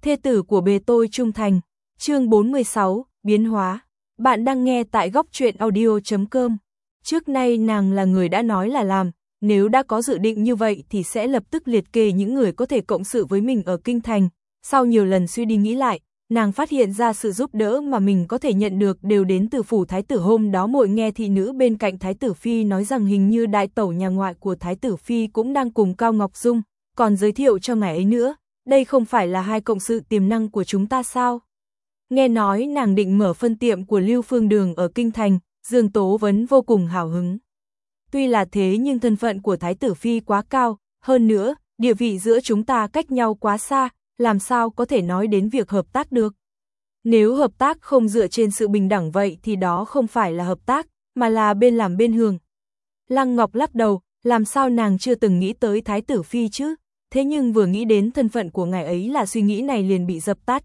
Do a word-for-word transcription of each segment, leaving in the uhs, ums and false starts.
thê tử của bề tôi trung thành, chương bốn mươi sáu, biến hóa. Bạn đang nghe tại góc truyện audio chấm com. Trước nay nàng là người đã nói là làm, nếu đã có dự định như vậy thì sẽ lập tức liệt kê những người có thể cộng sự với mình ở kinh thành. Sau nhiều lần suy đi nghĩ lại, nàng phát hiện ra sự giúp đỡ mà mình có thể nhận được đều đến từ phủ thái tử. Hôm đó muội nghe thị nữ bên cạnh thái tử phi nói rằng hình như đại tẩu nhà ngoại của thái tử phi cũng đang cùng Cao Ngọc Dung, còn giới thiệu cho ngài ấy nữa, đây không phải là hai cộng sự tiềm năng của chúng ta sao? Nghe nói nàng định mở phân tiệm của Lưu Phương Đường ở kinh thành, Dương Tố Vấn vô cùng hào hứng. Tuy là thế nhưng thân phận của thái tử phi quá cao, hơn nữa, địa vị giữa chúng ta cách nhau quá xa, làm sao có thể nói đến việc hợp tác được. Nếu hợp tác không dựa trên sự bình đẳng vậy thì đó không phải là hợp tác, mà là bên làm bên hưởng. Lăng Ngọc lắc đầu, làm sao nàng chưa từng nghĩ tới thái tử phi chứ, thế nhưng vừa nghĩ đến thân phận của ngài ấy là suy nghĩ này liền bị dập tắt.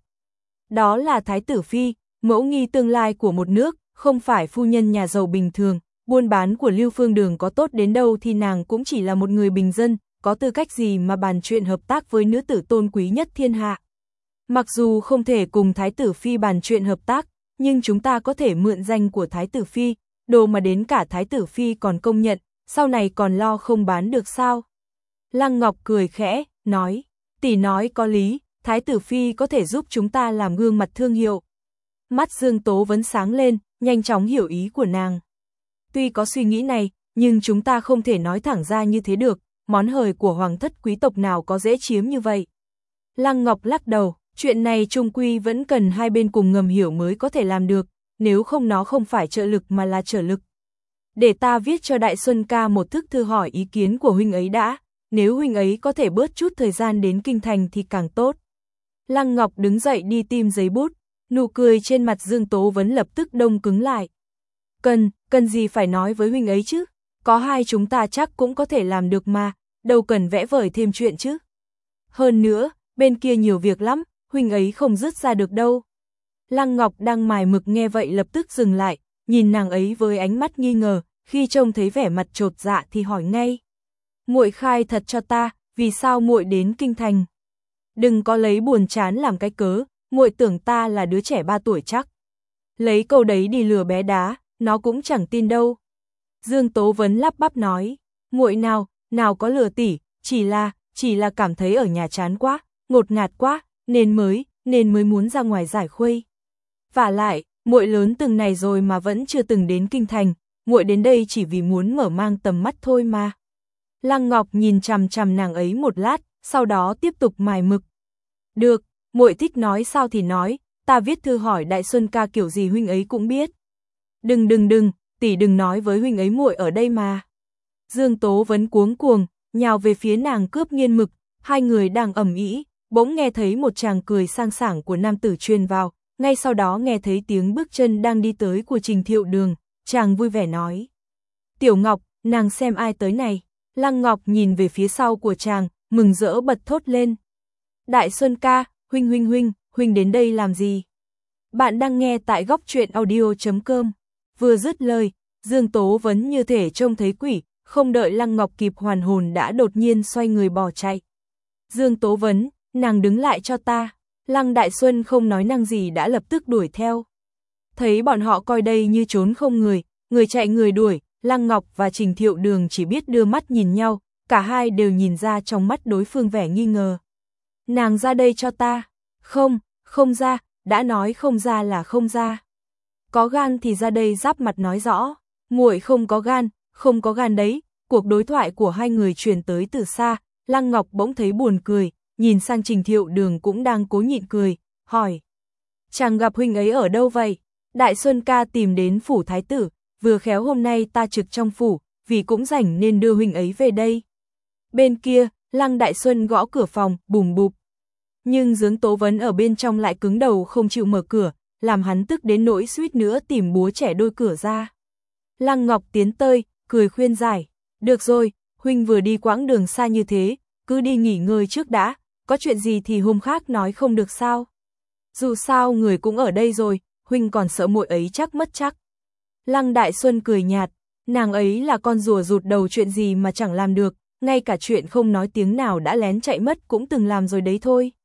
Đó là thái tử phi, mẫu nghi tương lai của một nước, không phải phu nhân nhà giàu bình thường, buôn bán của Lưu Phương Đường có tốt đến đâu thì nàng cũng chỉ là một người bình dân, có tư cách gì mà bàn chuyện hợp tác với nữ tử tôn quý nhất thiên hạ. Mặc dù không thể cùng thái tử phi bàn chuyện hợp tác, nhưng chúng ta có thể mượn danh của thái tử phi, đồ mà đến cả thái tử phi còn công nhận, sau này còn lo không bán được sao? Lăng Ngọc cười khẽ, nói, tỷ nói có lý, thái tử phi có thể giúp chúng ta làm gương mặt thương hiệu. Mắt Dương Tố Vấn sáng lên, nhanh chóng hiểu ý của nàng. Tuy có suy nghĩ này, nhưng chúng ta không thể nói thẳng ra như thế được, món hời của hoàng thất quý tộc nào có dễ chiếm như vậy. Lăng Ngọc lắc đầu, chuyện này chung quy vẫn cần hai bên cùng ngầm hiểu mới có thể làm được, nếu không nó không phải trợ lực mà là trở lực. Để ta viết cho Đại Xuân ca một thức thư hỏi ý kiến của huynh ấy đã, nếu huynh ấy có thể bớt chút thời gian đến kinh thành thì càng tốt. Lăng Ngọc đứng dậy đi tìm giấy bút, nụ cười trên mặt Dương Tố Vấn lập tức đông cứng lại. Cần, cần gì phải nói với huynh ấy chứ, có hai chúng ta chắc cũng có thể làm được mà, đâu cần vẽ vời thêm chuyện chứ. Hơn nữa, bên kia nhiều việc lắm, huynh ấy không dứt ra được đâu. Lăng Ngọc đang mài mực nghe vậy lập tức dừng lại, nhìn nàng ấy với ánh mắt nghi ngờ, khi trông thấy vẻ mặt chột dạ thì hỏi ngay. Muội khai thật cho ta, vì sao muội đến kinh thành? Đừng có lấy buồn chán làm cái cớ, muội tưởng ta là đứa trẻ ba tuổi chắc. Lấy câu đấy đi lừa bé đá, nó cũng chẳng tin đâu. Dương Tố Vấn lắp bắp nói, muội nào, nào có lừa tỷ, chỉ là, chỉ là cảm thấy ở nhà chán quá, ngột ngạt quá, nên mới, nên mới muốn ra ngoài giải khuây. Vả lại, muội lớn từng này rồi mà vẫn chưa từng đến kinh thành, muội đến đây chỉ vì muốn mở mang tầm mắt thôi mà. Lăng Ngọc nhìn chằm chằm nàng ấy một lát, sau đó tiếp tục mài mực. Được, muội thích nói sao thì nói, ta viết thư hỏi Đại Xuân ca kiểu gì huynh ấy cũng biết. Đừng đừng đừng, tỷ đừng nói với huynh ấy muội ở đây mà. Dương Tố Vấn cuống cuồng, nhào về phía nàng cướp nghiên mực, hai người đang ầm ĩ, bỗng nghe thấy một tràng cười sang sảng của nam tử truyền vào, ngay sau đó nghe thấy tiếng bước chân đang đi tới của Trình Thiệu Đường, chàng vui vẻ nói. Tiểu Ngọc, nàng xem ai tới này. Lăng Ngọc nhìn về phía sau của chàng, mừng rỡ bật thốt lên. Đại Xuân ca, huynh huynh huynh, huynh đến đây làm gì? Bạn đang nghe tại góc truyện audio chấm com. Vừa dứt lời, Dương Tố Vấn như thể trông thấy quỷ, không đợi Lăng Ngọc kịp hoàn hồn đã đột nhiên xoay người bỏ chạy. Dương Tố Vấn, nàng đứng lại cho ta. Lăng Đại Xuân không nói năng gì đã lập tức đuổi theo. Thấy bọn họ coi đây như trốn không người, người chạy người đuổi, Lăng Ngọc và Trình Thiệu Đường chỉ biết đưa mắt nhìn nhau, cả hai đều nhìn ra trong mắt đối phương vẻ nghi ngờ. Nàng ra đây cho ta. Không, không ra, đã nói không ra là không ra. Có gan thì ra đây giáp mặt nói rõ. Muội không có gan, không có gan đấy. Cuộc đối thoại của hai người truyền tới từ xa, Lăng Ngọc bỗng thấy buồn cười, nhìn sang Trình Thiệu Đường cũng đang cố nhịn cười, hỏi. Chàng gặp huynh ấy ở đâu vậy? Đại Xuân ca tìm đến phủ thái tử, vừa khéo hôm nay ta trực trong phủ, vì cũng rảnh nên đưa huynh ấy về đây. Bên kia, Lăng Đại Xuân gõ cửa phòng, bùm bụp. Nhưng Dương Tố Vấn ở bên trong lại cứng đầu không chịu mở cửa, làm hắn tức đến nỗi suýt nữa tìm búa trẻ đôi cửa ra. Lăng Ngọc tiến tới, cười khuyên giải. Được rồi, huynh vừa đi quãng đường xa như thế, cứ đi nghỉ ngơi trước đã, có chuyện gì thì hôm khác nói không được sao. Dù sao người cũng ở đây rồi, huynh còn sợ muội ấy chắc mất chắc. Lăng Đại Xuân cười nhạt, nàng ấy là con rùa rụt đầu chuyện gì mà chẳng làm được, ngay cả chuyện không nói tiếng nào đã lén chạy mất cũng từng làm rồi đấy thôi.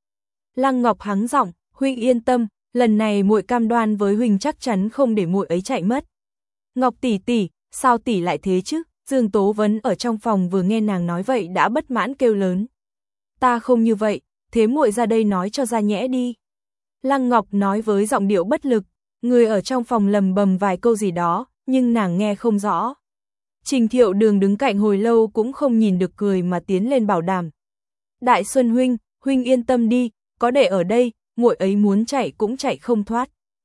Lăng Ngọc hắng giọng, huynh yên tâm, lần này muội cam đoan với huynh chắc chắn không để muội ấy chạy mất. Ngọc tỷ tỷ, sao tỷ lại thế chứ? Dương Tố Vấn ở trong phòng vừa nghe nàng nói vậy đã bất mãn kêu lớn. Ta không như vậy, thế muội ra đây nói cho ra nhẽ đi. Lăng Ngọc nói với giọng điệu bất lực, người ở trong phòng lầm bầm vài câu gì đó, nhưng nàng nghe không rõ. Trình Thiệu Đường đứng cạnh hồi lâu cũng không nhìn được cười mà tiến lên bảo đảm. Đại Xuân huynh, huynh yên tâm đi, có đệ ở đây, muội ấy muốn chạy cũng chạy không thoát.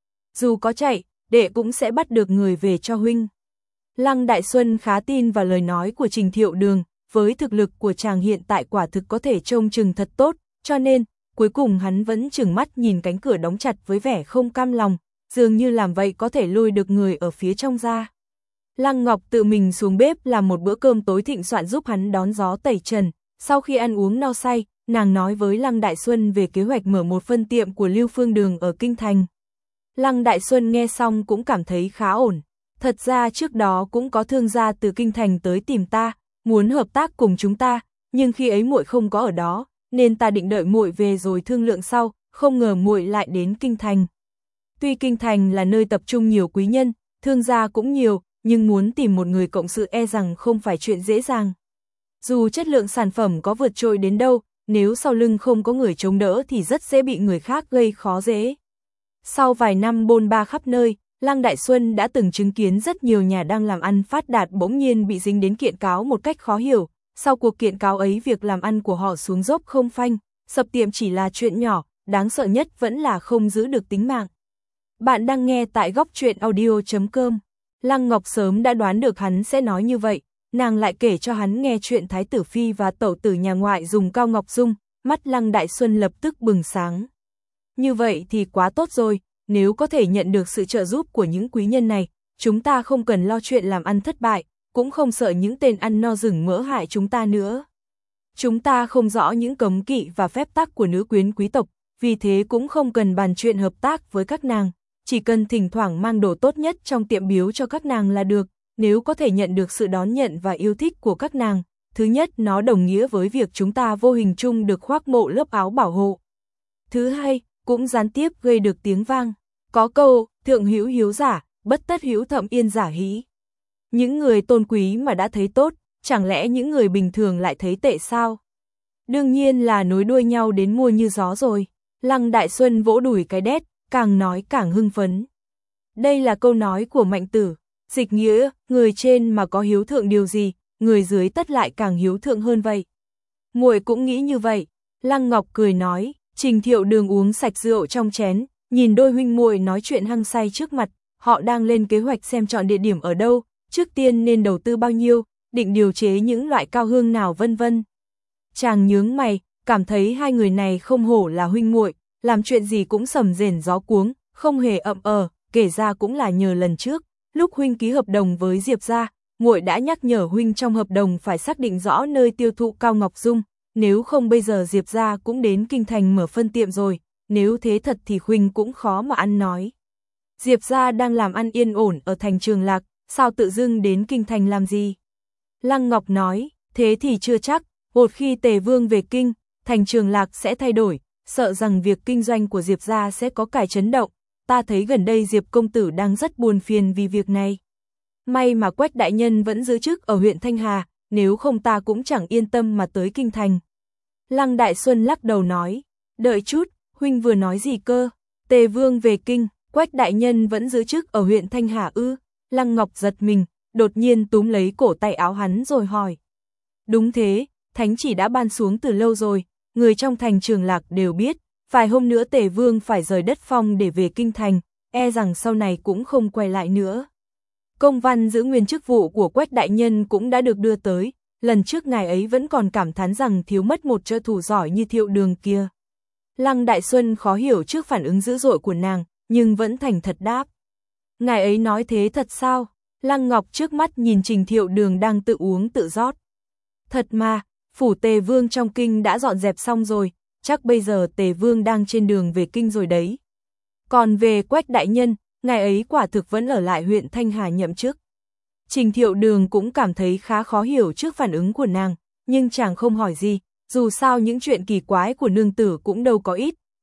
Dù có chạy, đệ cũng sẽ bắt được người về cho huynh. Lăng Đại Xuân khá tin vào lời nói của Trình Thiệu Đường, với thực lực của chàng hiện tại quả thực có thể trông chừng thật tốt, cho nên, cuối cùng hắn vẫn chừng mắt nhìn cánh cửa đóng chặt với vẻ không cam lòng, dường như làm vậy có thể lôi được người ở phía trong ra. Lăng Ngọc tự mình xuống bếp làm một bữa cơm tối thịnh soạn giúp hắn đón gió tẩy trần, sau khi ăn uống no say, nàng nói với Lăng Đại Xuân về kế hoạch mở một phân tiệm của Lưu Phương Đường ở Kinh Thành. Lăng Đại Xuân nghe xong cũng cảm thấy khá ổn. Thật ra trước đó cũng có thương gia từ Kinh Thành tới tìm ta, muốn hợp tác cùng chúng ta, nhưng khi ấy muội không có ở đó, nên ta định đợi muội về rồi thương lượng sau, không ngờ muội lại đến Kinh Thành. Tuy Kinh Thành là nơi tập trung nhiều quý nhân, thương gia cũng nhiều, nhưng muốn tìm một người cộng sự e rằng không phải chuyện dễ dàng. Dù chất lượng sản phẩm có vượt trội đến đâu, nếu sau lưng không có người chống đỡ thì rất dễ bị người khác gây khó dễ. Sau vài năm bôn ba khắp nơi, Lăng Đại Xuân đã từng chứng kiến rất nhiều nhà đang làm ăn phát đạt bỗng nhiên bị dính đến kiện cáo một cách khó hiểu. Sau cuộc kiện cáo ấy việc làm ăn của họ xuống dốc không phanh, sập tiệm chỉ là chuyện nhỏ, đáng sợ nhất vẫn là không giữ được tính mạng. Bạn đang nghe tại góc truyện audio chấm com. Lăng Ngọc sớm đã đoán được hắn sẽ nói như vậy, nàng lại kể cho hắn nghe chuyện Thái tử Phi và tẩu tử nhà ngoại dùng cao ngọc dung, mắt Lăng Đại Xuân lập tức bừng sáng. Như vậy thì quá tốt rồi, nếu có thể nhận được sự trợ giúp của những quý nhân này, chúng ta không cần lo chuyện làm ăn thất bại, cũng không sợ những tên ăn no rừng mỡ hại chúng ta nữa. Chúng ta không rõ những cấm kỵ và phép tắc của nữ quyến quý tộc, vì thế cũng không cần bàn chuyện hợp tác với các nàng, chỉ cần thỉnh thoảng mang đồ tốt nhất trong tiệm biếu cho các nàng là được. Nếu có thể nhận được sự đón nhận và yêu thích của các nàng, thứ nhất nó đồng nghĩa với việc chúng ta vô hình chung được khoác mộ lớp áo bảo hộ. Thứ hai, cũng gián tiếp gây được tiếng vang. Có câu, thượng hữu hiếu giả, bất tất hữu thậm yên giả hĩ. Những người tôn quý mà đã thấy tốt, chẳng lẽ những người bình thường lại thấy tệ sao? Đương nhiên là nối đuôi nhau đến mua như gió rồi. Lăng Đại Xuân vỗ đùi cái đét, càng nói càng hưng phấn. Đây là câu nói của Mạnh Tử, dịch nghĩa, người trên mà có hiếu thượng điều gì, người dưới tất lại càng hiếu thượng hơn vậy. Muội cũng nghĩ như vậy. Lăng Ngọc cười nói. Trình Thiệu Đường uống sạch rượu trong chén, nhìn đôi huynh muội nói chuyện hăng say trước mặt, họ đang lên kế hoạch xem chọn địa điểm ở đâu, trước tiên nên đầu tư bao nhiêu, định điều chế những loại cao hương nào vân vân. Chàng nhướng mày, cảm thấy hai người này không hổ là huynh muội, làm chuyện gì cũng sầm rền gió cuống, không hề ậm ờ, kể ra cũng là nhờ lần trước, lúc huynh ký hợp đồng với Diệp gia, muội đã nhắc nhở huynh trong hợp đồng phải xác định rõ nơi tiêu thụ cao ngọc dung. Nếu không bây giờ Diệp gia cũng đến Kinh Thành mở phân tiệm rồi, nếu thế thật thì huynh cũng khó mà ăn nói. Diệp gia đang làm ăn yên ổn ở thành Trường Lạc, sao tự dưng đến Kinh Thành làm gì? Lăng Ngọc nói, thế thì chưa chắc, một khi Tề Vương về Kinh, thành Trường Lạc sẽ thay đổi, sợ rằng việc kinh doanh của Diệp gia sẽ có cải chấn động, ta thấy gần đây Diệp công tử đang rất buồn phiền vì việc này. May mà Quách đại nhân vẫn giữ chức ở huyện Thanh Hà, nếu không ta cũng chẳng yên tâm mà tới Kinh Thành. Lăng Đại Xuân lắc đầu nói, đợi chút, huynh vừa nói gì cơ? Tề Vương về Kinh, Quách đại nhân vẫn giữ chức ở huyện Thanh Hà ư? Lăng Ngọc giật mình, đột nhiên túm lấy cổ tay áo hắn rồi hỏi. Đúng thế, thánh chỉ đã ban xuống từ lâu rồi, người trong thành Trường Lạc đều biết, vài hôm nữa Tề Vương phải rời đất phong để về Kinh Thành, e rằng sau này cũng không quay lại nữa. Công văn giữ nguyên chức vụ của Quách đại nhân cũng đã được đưa tới, lần trước ngài ấy vẫn còn cảm thán rằng thiếu mất một trợ thủ giỏi như Thiệu Đường kia. Lăng Đại Xuân khó hiểu trước phản ứng dữ dội của nàng, nhưng vẫn thành thật đáp. Ngài ấy nói thế thật sao? Lăng Ngọc trước mắt nhìn Trình Thiệu Đường đang tự uống tự rót. Thật mà, phủ Tề Vương trong kinh đã dọn dẹp xong rồi, chắc bây giờ Tề Vương đang trên đường về kinh rồi đấy. Còn về Quách đại nhân, ngài ấy quả thực vẫn ở lại huyện Thanh Hà nhậm chức. Trình Thiệu Đường cũng cảm thấy khá khó hiểu trước phản ứng của nàng, nhưng chàng không hỏi gì, dù sao những chuyện kỳ quái của nương tử cũng đâu có ít,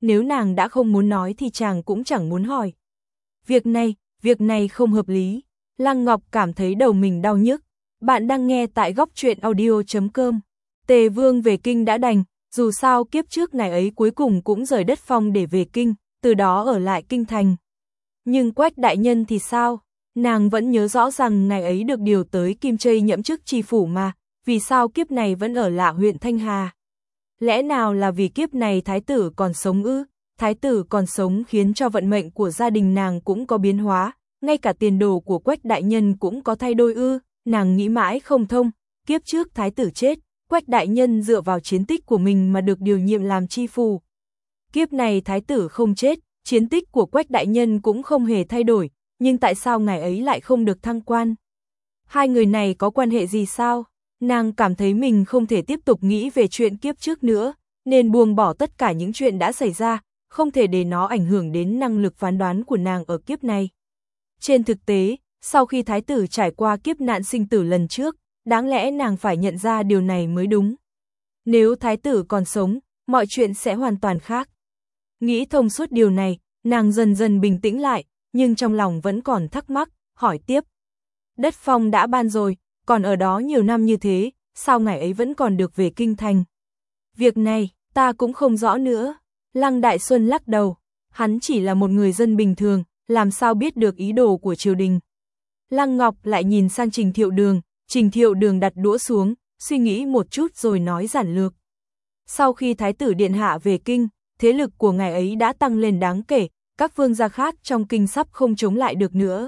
nếu nàng đã không muốn nói thì chàng cũng chẳng muốn hỏi. Việc này, việc này không hợp lý. Lăng Ngọc cảm thấy đầu mình đau nhức. Bạn đang nghe tại góc truyện audio chấm com. Tề Vương về kinh đã đành, dù sao kiếp trước ngày ấy cuối cùng cũng rời đất Phong để về kinh, từ đó ở lại kinh thành. Nhưng Quách đại nhân thì sao? Nàng vẫn nhớ rõ rằng ngày ấy được điều tới Kim Chây nhậm chức tri phủ mà, vì sao kiếp này vẫn ở lại huyện Thanh Hà? Lẽ nào là vì kiếp này thái tử còn sống ư? Thái tử còn sống khiến cho vận mệnh của gia đình nàng cũng có biến hóa, ngay cả tiền đồ của Quách đại nhân cũng có thay đổi ư? Nàng nghĩ mãi không thông, kiếp trước thái tử chết, Quách đại nhân dựa vào chiến tích của mình mà được điều nhiệm làm tri phủ. Kiếp này thái tử không chết, chiến tích của Quách đại nhân cũng không hề thay đổi, nhưng tại sao ngày ấy lại không được thăng quan? Hai người này có quan hệ gì sao? Nàng cảm thấy mình không thể tiếp tục nghĩ về chuyện kiếp trước nữa, nên buông bỏ tất cả những chuyện đã xảy ra, không thể để nó ảnh hưởng đến năng lực phán đoán của nàng ở kiếp này. Trên thực tế, sau khi thái tử trải qua kiếp nạn sinh tử lần trước, đáng lẽ nàng phải nhận ra điều này mới đúng. Nếu thái tử còn sống, mọi chuyện sẽ hoàn toàn khác. Nghĩ thông suốt điều này, nàng dần dần bình tĩnh lại, nhưng trong lòng vẫn còn thắc mắc, hỏi tiếp. Đất Phong đã ban rồi, còn ở đó nhiều năm như thế, sao ngày ấy vẫn còn được về kinh thành? Việc này, ta cũng không rõ nữa. Lăng Đại Xuân lắc đầu, hắn chỉ là một người dân bình thường, làm sao biết được ý đồ của triều đình. Lăng Ngọc lại nhìn sang Trình Thiệu Đường, Trình Thiệu Đường đặt đũa xuống, suy nghĩ một chút rồi nói giản lược. Sau khi Thái tử Điện Hạ về kinh, thế lực của ngài ấy đã tăng lên đáng kể, các vương gia khác trong kinh sắp không chống lại được nữa.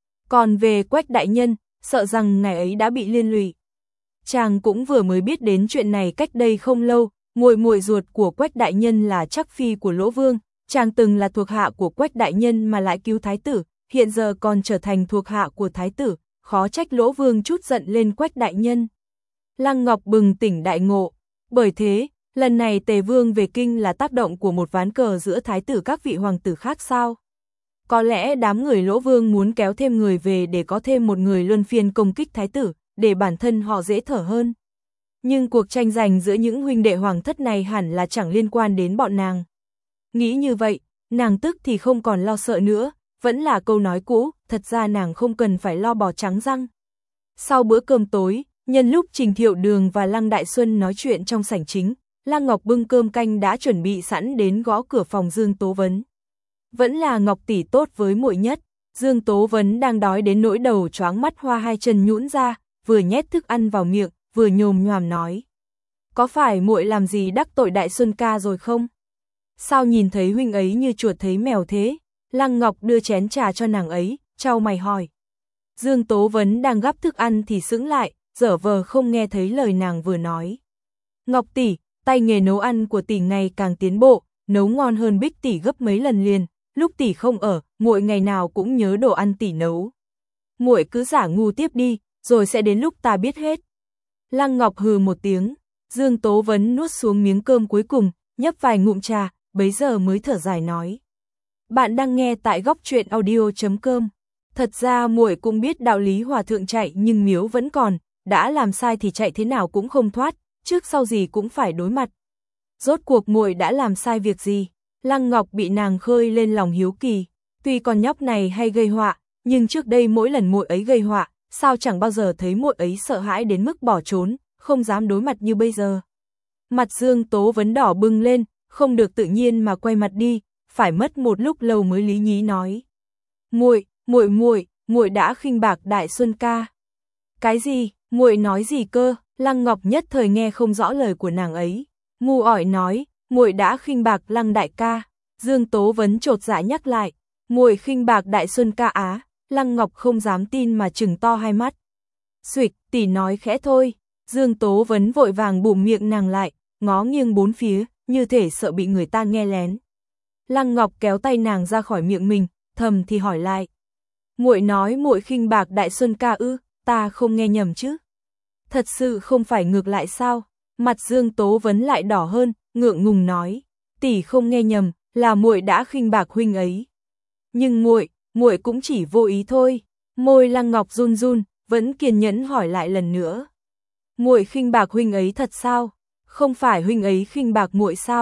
Còn về Quách đại nhân, sợ rằng ngài ấy đã bị liên lụy. Chàng cũng vừa mới biết đến chuyện này cách đây không lâu, muội muội ruột của Quách đại nhân là Trắc phi của Lỗ Vương, chàng từng là thuộc hạ của Quách đại nhân mà lại cứu thái tử, hiện giờ còn trở thành thuộc hạ của thái tử, khó trách Lỗ Vương chút giận lên Quách đại nhân. Lăng Ngọc bừng tỉnh đại ngộ, bởi thế, lần này Tề Vương về kinh là tác động của một ván cờ giữa thái tử các vị hoàng tử khác sao? Có lẽ đám người Lỗ Vương muốn kéo thêm người về để có thêm một người luân phiên công kích thái tử, để bản thân họ dễ thở hơn. Nhưng cuộc tranh giành giữa những huynh đệ hoàng thất này hẳn là chẳng liên quan đến bọn nàng. Nghĩ như vậy, nàng tức thì không còn lo sợ nữa, vẫn là câu nói cũ, thật ra nàng không cần phải lo bò trắng răng. Sau bữa cơm tối, nhân lúc Trình Thiệu Đường và Lăng Đại Xuân nói chuyện trong sảnh chính, Lăng Ngọc bưng cơm canh đã chuẩn bị sẵn đến gõ cửa phòng Dương Tố Vấn. Vẫn là Ngọc tỷ tốt với muội nhất, Dương Tố Vấn đang đói đến nỗi đầu choáng mắt hoa hai chân nhũn ra, vừa nhét thức ăn vào miệng, vừa nhồm nhoàm nói. Có phải muội làm gì đắc tội Đại Xuân ca rồi không? Sao nhìn thấy huynh ấy như chuột thấy mèo thế? Lăng Ngọc đưa chén trà cho nàng ấy, chau mày hỏi. Dương Tố Vấn đang gắp thức ăn thì sững lại, dở vờ không nghe thấy lời nàng vừa nói. Ngọc tỷ, tay nghề nấu ăn của tỷ ngày càng tiến bộ, nấu ngon hơn Bích tỷ gấp mấy lần liền, lúc tỷ không ở, muội ngày nào cũng nhớ đồ ăn tỷ nấu. Muội cứ giả ngu tiếp đi, rồi sẽ đến lúc ta biết hết. Lăng Ngọc hừ một tiếng, Dương Tố Vấn nuốt xuống miếng cơm cuối cùng, nhấp vài ngụm trà, bấy giờ mới thở dài nói. Bạn đang nghe tại góc truyện audio chấm com. Thật ra muội cũng biết đạo lý hòa thượng chạy nhưng miếu vẫn còn, đã làm sai thì chạy thế nào cũng không thoát, trước sau gì cũng phải đối mặt. Rốt cuộc muội đã làm sai việc gì? Lăng Ngọc bị nàng khơi lên lòng hiếu kỳ, tuy con nhóc này hay gây họa, nhưng trước đây mỗi lần muội ấy gây họa, sao chẳng bao giờ thấy muội ấy sợ hãi đến mức bỏ trốn, không dám đối mặt như bây giờ. Mặt Dương Tố Vấn đỏ bừng lên, không được tự nhiên mà quay mặt đi, phải mất một lúc lâu mới lý nhí nói. Muội, muội muội, muội đã khinh bạc Đại Xuân ca. Cái gì? Muội nói gì cơ? Lăng Ngọc nhất thời nghe không rõ lời của nàng ấy. Ngu ỏi nói, muội đã khinh bạc Lăng đại ca. Dương Tố Vấn chột dạ nhắc lại, muội khinh bạc Đại Xuân ca á. Lăng Ngọc không dám tin mà trừng to hai mắt. Xuịch, tỷ nói khẽ thôi. Dương Tố Vấn vội vàng bụm miệng nàng lại, ngó nghiêng bốn phía, như thể sợ bị người ta nghe lén. Lăng Ngọc kéo tay nàng ra khỏi miệng mình, thầm thì hỏi lại. Muội nói muội khinh bạc Đại Xuân ca ư, ta không nghe nhầm chứ? Thật sự không phải ngược lại sao? Mặt Dương Tố Vấn lại đỏ hơn, ngượng ngùng nói, tỷ không nghe nhầm, là muội đã khinh bạc huynh ấy. Nhưng muội, muội cũng chỉ vô ý thôi. Môi Lăng Ngọc run run, vẫn kiên nhẫn hỏi lại lần nữa. Muội khinh bạc huynh ấy thật sao? Không phải huynh ấy khinh bạc muội sao?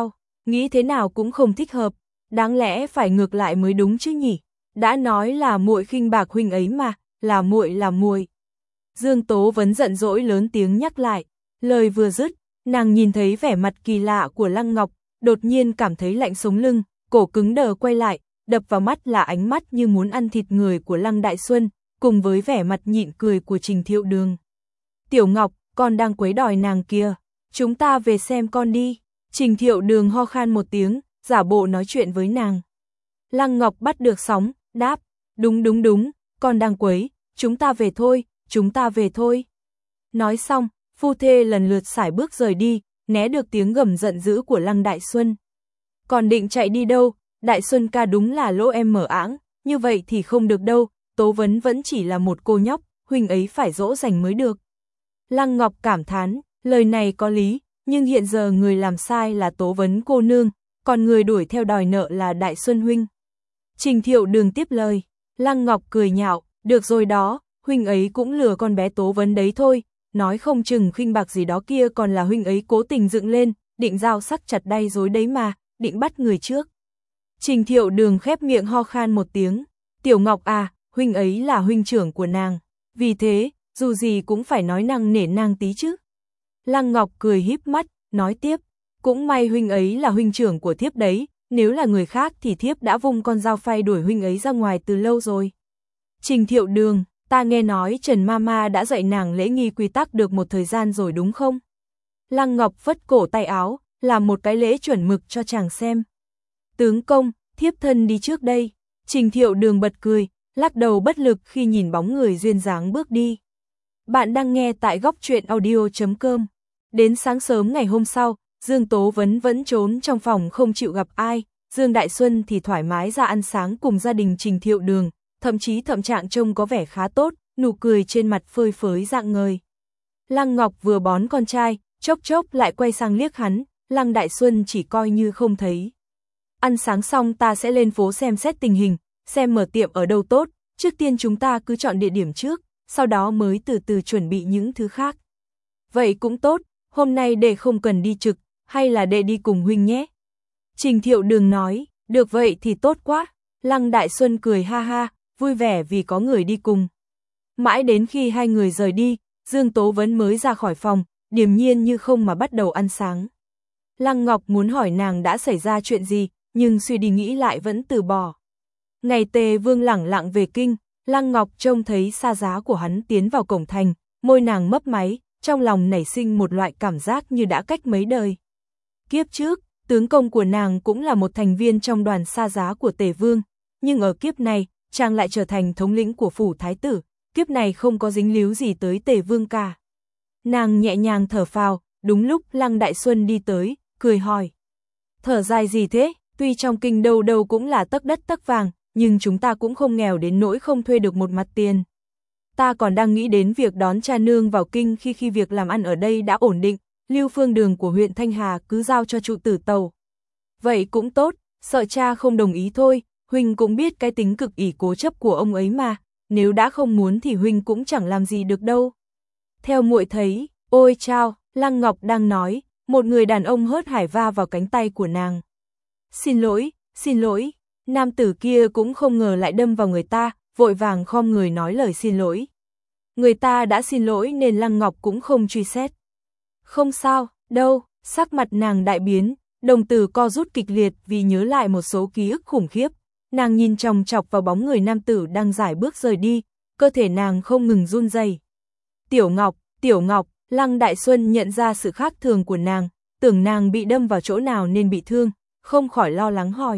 nghĩ thế nào cũng không thích hợp, đáng lẽ phải ngược lại mới đúng chứ nhỉ? Đã nói là muội khinh bạc huynh ấy mà, là muội là muội. Dương Tố Vấn giận dỗi lớn tiếng nhắc lại, lời vừa dứt, nàng nhìn thấy vẻ mặt kỳ lạ của Lăng Ngọc, đột nhiên cảm thấy lạnh sống lưng, cổ cứng đờ quay lại, đập vào mắt là ánh mắt như muốn ăn thịt người của Lăng Đại Xuân, cùng với vẻ mặt nhịn cười của Trình Thiệu Đường. Tiểu Ngọc, con đang quấy đòi nàng kia, chúng ta về xem con đi. Trình Thiệu Đường ho khan một tiếng, giả bộ nói chuyện với nàng. Lăng Ngọc bắt được sóng, đáp, đúng đúng đúng, con đang quấy, chúng ta về thôi, chúng ta về thôi. Nói xong, phu thê lần lượt sải bước rời đi, né được tiếng gầm giận dữ của Lăng Đại Xuân. Còn định chạy đi đâu, Đại Xuân ca đúng là lỗ em mở áng, như vậy thì không được đâu, Tố Vấn vẫn chỉ là một cô nhóc, huynh ấy phải dỗ dành mới được. Lăng Ngọc cảm thán, lời này có lý, nhưng hiện giờ người làm sai là Tố Vấn cô nương, còn người đuổi theo đòi nợ là Đại Xuân huynh. Trình Thiệu Đường tiếp lời, Lăng Ngọc cười nhạo, được rồi đó, huynh ấy cũng lừa con bé Tố Vấn đấy thôi, nói không chừng khinh bạc gì đó kia còn là huynh ấy cố tình dựng lên, định giao sắc chặt đay dối đấy mà, định bắt người trước. Trình Thiệu Đường khép miệng ho khan một tiếng, Tiểu Ngọc à, huynh ấy là huynh trưởng của nàng, vì thế, dù gì cũng phải nói năng nể nang tí chứ. Lăng Ngọc cười híp mắt, nói tiếp, cũng may huynh ấy là huynh trưởng của thiếp đấy, nếu là người khác thì thiếp đã vung con dao phay đuổi huynh ấy ra ngoài từ lâu rồi. Trình Thiệu Đường, ta nghe nói Trần Mama đã dạy nàng lễ nghi quy tắc được một thời gian rồi đúng không? Lăng Ngọc phất cổ tay áo, làm một cái lễ chuẩn mực cho chàng xem. Tướng công, thiếp thân đi trước đây. Trình Thiệu Đường bật cười, lắc đầu bất lực khi nhìn bóng người duyên dáng bước đi. Bạn đang nghe tại góc truyện audio chấm com. Đến sáng sớm ngày hôm sau, Dương Tố Vấn vẫn trốn trong phòng không chịu gặp ai, Dương Đại Xuân thì thoải mái ra ăn sáng cùng gia đình Trình Thiệu Đường, thậm chí thậm trạng trông có vẻ khá tốt, nụ cười trên mặt phơi phới rạng ngời. Lăng Ngọc vừa bón con trai, chốc chốc lại quay sang liếc hắn, Lăng Đại Xuân chỉ coi như không thấy. Ăn sáng xong ta sẽ lên phố xem xét tình hình, xem mở tiệm ở đâu tốt, trước tiên chúng ta cứ chọn địa điểm trước, sau đó mới từ từ chuẩn bị những thứ khác. Vậy cũng tốt, hôm nay đệ không cần đi trực, hay là đệ đi cùng huynh nhé. Trình Thiệu Đường nói, được vậy thì tốt quá. Lăng Đại Xuân cười ha ha, vui vẻ vì có người đi cùng. Mãi đến khi hai người rời đi, Dương Tố Vấn mới ra khỏi phòng, điềm nhiên như không mà bắt đầu ăn sáng. Lăng Ngọc muốn hỏi nàng đã xảy ra chuyện gì, nhưng suy đi nghĩ lại vẫn từ bỏ. Ngày Tề Vương lẳng lặng về kinh, Lăng Ngọc trông thấy xa giá của hắn tiến vào cổng thành, môi nàng mấp máy, trong lòng nảy sinh một loại cảm giác như đã cách mấy đời. Kiếp trước, tướng công của nàng cũng là một thành viên trong đoàn xa giá của Tề Vương, nhưng ở kiếp này, chàng lại trở thành thống lĩnh của phủ thái tử, kiếp này không có dính líu gì tới Tề Vương cả. Nàng nhẹ nhàng thở phào, đúng lúc Lăng Đại Xuân đi tới, cười hỏi. Thở dài gì thế, tuy trong kinh đâu đâu cũng là tấc đất tấc vàng, nhưng chúng ta cũng không nghèo đến nỗi không thuê được một mặt tiền. Ta còn đang nghĩ đến việc đón cha nương vào kinh khi khi việc làm ăn ở đây đã ổn định, Lưu Phương Đường của huyện Thanh Hà cứ giao cho trụ tử Tàu. Vậy cũng tốt, sợ cha không đồng ý thôi, huynh cũng biết cái tính cực ỷ cố chấp của ông ấy mà, nếu đã không muốn thì huynh cũng chẳng làm gì được đâu. Theo muội thấy, ôi chao, Lăng Ngọc đang nói, một người đàn ông hớt hải va vào cánh tay của nàng. Xin lỗi, xin lỗi, nam tử kia cũng không ngờ lại đâm vào người ta, vội vàng khom người nói lời xin lỗi. Người ta đã xin lỗi nên Lăng Ngọc cũng không truy xét. Không sao, đâu, sắc mặt nàng đại biến, đồng tử co rút kịch liệt vì nhớ lại một số ký ức khủng khiếp. Nàng nhìn chòng chọc vào bóng người nam tử đang rải bước rời đi, cơ thể nàng không ngừng run rẩy. Tiểu Ngọc, Tiểu Ngọc, Lăng Đại Xuân nhận ra sự khác thường của nàng, tưởng nàng bị đâm vào chỗ nào nên bị thương, không khỏi lo lắng hỏi.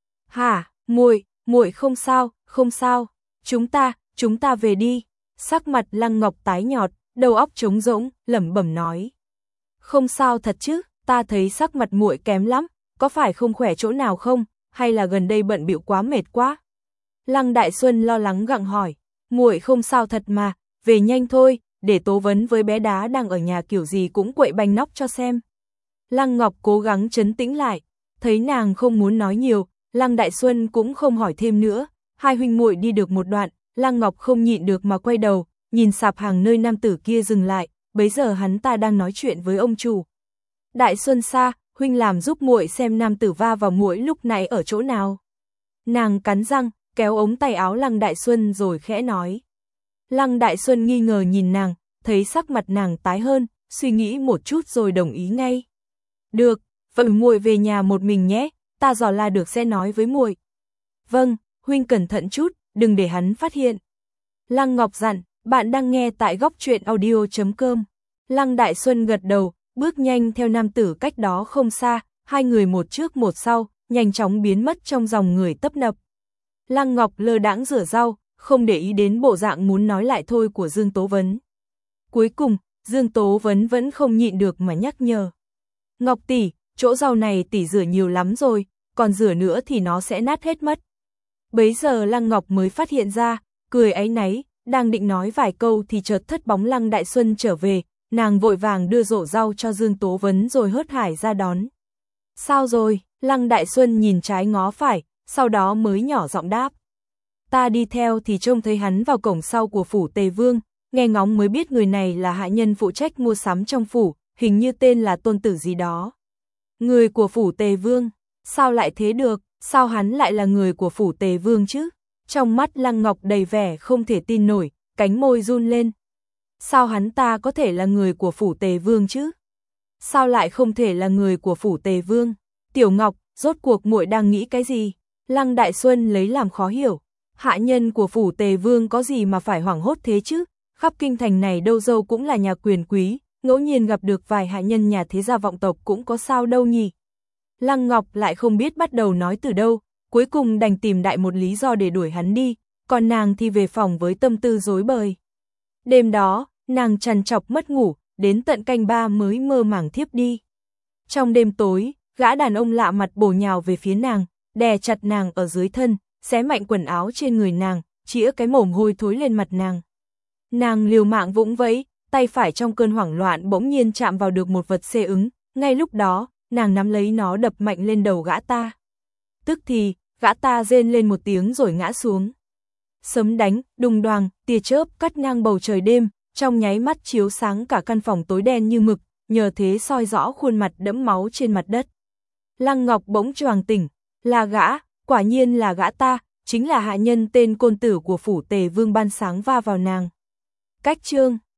Hả, muội, muội không sao, không sao, chúng ta, chúng ta về đi. Sắc mặt Lăng Ngọc tái nhợt, đầu óc trống rỗng, lẩm bẩm nói. Không sao thật chứ, ta thấy sắc mặt muội kém lắm, có phải không khỏe chỗ nào không, hay là gần đây bận bịu quá mệt quá? Lăng Đại Xuân lo lắng gặng hỏi, muội không sao thật mà, về nhanh thôi, để Tố Vấn với bé đá đang ở nhà kiểu gì cũng quậy banh nóc cho xem. Lăng Ngọc cố gắng trấn tĩnh lại, thấy nàng không muốn nói nhiều, Lăng Đại Xuân cũng không hỏi thêm nữa, hai huynh muội đi được một đoạn, Lăng Ngọc không nhịn được mà quay đầu, nhìn sạp hàng nơi nam tử kia dừng lại, bấy giờ hắn ta đang nói chuyện với ông chủ. Đại Xuân xa, huynh làm giúp muội xem nam tử va vào muội lúc nãy ở chỗ nào. Nàng cắn răng, kéo ống tay áo Lăng Đại Xuân rồi khẽ nói. Lăng Đại Xuân nghi ngờ nhìn nàng, thấy sắc mặt nàng tái hơn, suy nghĩ một chút rồi đồng ý ngay. Được, vậy muội về nhà một mình nhé, ta dò la được sẽ nói với muội. Vâng, huynh cẩn thận chút, đừng để hắn phát hiện. Lăng Ngọc dặn, bạn đang nghe tại góc truyện audio chấm com. Lăng Đại Xuân gật đầu, bước nhanh theo nam tử cách đó không xa, hai người một trước một sau, nhanh chóng biến mất trong dòng người tấp nập. Lăng Ngọc lơ đãng rửa rau, không để ý đến bộ dạng muốn nói lại thôi của Dương Tố Vấn. Cuối cùng, Dương Tố Vấn vẫn không nhịn được mà nhắc nhở. Ngọc tỷ, chỗ rau này tỷ rửa nhiều lắm rồi, còn rửa nữa thì nó sẽ nát hết mất. Bấy giờ Lăng Ngọc mới phát hiện ra, cười áy náy, đang định nói vài câu thì chợt thất bóng Lăng Đại Xuân trở về, nàng vội vàng đưa rổ rau cho Dương Tố Vấn rồi hớt hải ra đón. Sao rồi? Lăng Đại Xuân nhìn trái ngó phải, sau đó mới nhỏ giọng đáp. Ta đi theo thì trông thấy hắn vào cổng sau của phủ Tề Vương, nghe ngóng mới biết người này là hạ nhân phụ trách mua sắm trong phủ, hình như tên là Tôn Tử gì đó. Người của phủ Tề Vương, sao lại thế được, sao hắn lại là người của phủ Tề Vương chứ? Trong mắt Lăng Ngọc đầy vẻ không thể tin nổi, cánh môi run lên. Sao hắn ta có thể là người của phủ Tề Vương chứ? Sao lại không thể là người của phủ Tề Vương? Tiểu Ngọc, rốt cuộc muội đang nghĩ cái gì? Lăng Đại Xuân lấy làm khó hiểu. Hạ nhân của phủ Tề Vương có gì mà phải hoảng hốt thế chứ? Khắp kinh thành này đâu dâu cũng là nhà quyền quý, ngẫu nhiên gặp được vài hạ nhân nhà thế gia vọng tộc cũng có sao đâu nhỉ? Lăng Ngọc lại không biết bắt đầu nói từ đâu, cuối cùng đành tìm đại một lý do để đuổi hắn đi, còn nàng thì về phòng với tâm tư rối bời. Đêm đó, nàng trằn trọc mất ngủ, đến tận canh ba mới mơ màng thiếp đi. Trong đêm tối, gã đàn ông lạ mặt bổ nhào về phía nàng, đè chặt nàng ở dưới thân, xé mạnh quần áo trên người nàng, chĩa cái mồm hôi thối lên mặt nàng. Nàng liều mạng vũng vẫy, tay phải trong cơn hoảng loạn bỗng nhiên chạm vào được một vật xê ứng, ngay lúc đó, nàng nắm lấy nó đập mạnh lên đầu gã ta. Tức thì, gã ta rên lên một tiếng rồi ngã xuống. Sấm đánh, đùng đoàng, tia chớp cắt ngang bầu trời đêm, trong nháy mắt chiếu sáng cả căn phòng tối đen như mực, nhờ thế soi rõ khuôn mặt đẫm máu trên mặt đất. Lăng Ngọc bỗng choàng tỉnh, là gã, quả nhiên là gã ta, chính là hạ nhân tên Côn Tử của phủ Tề Vương ban sáng va vào nàng. Cách chương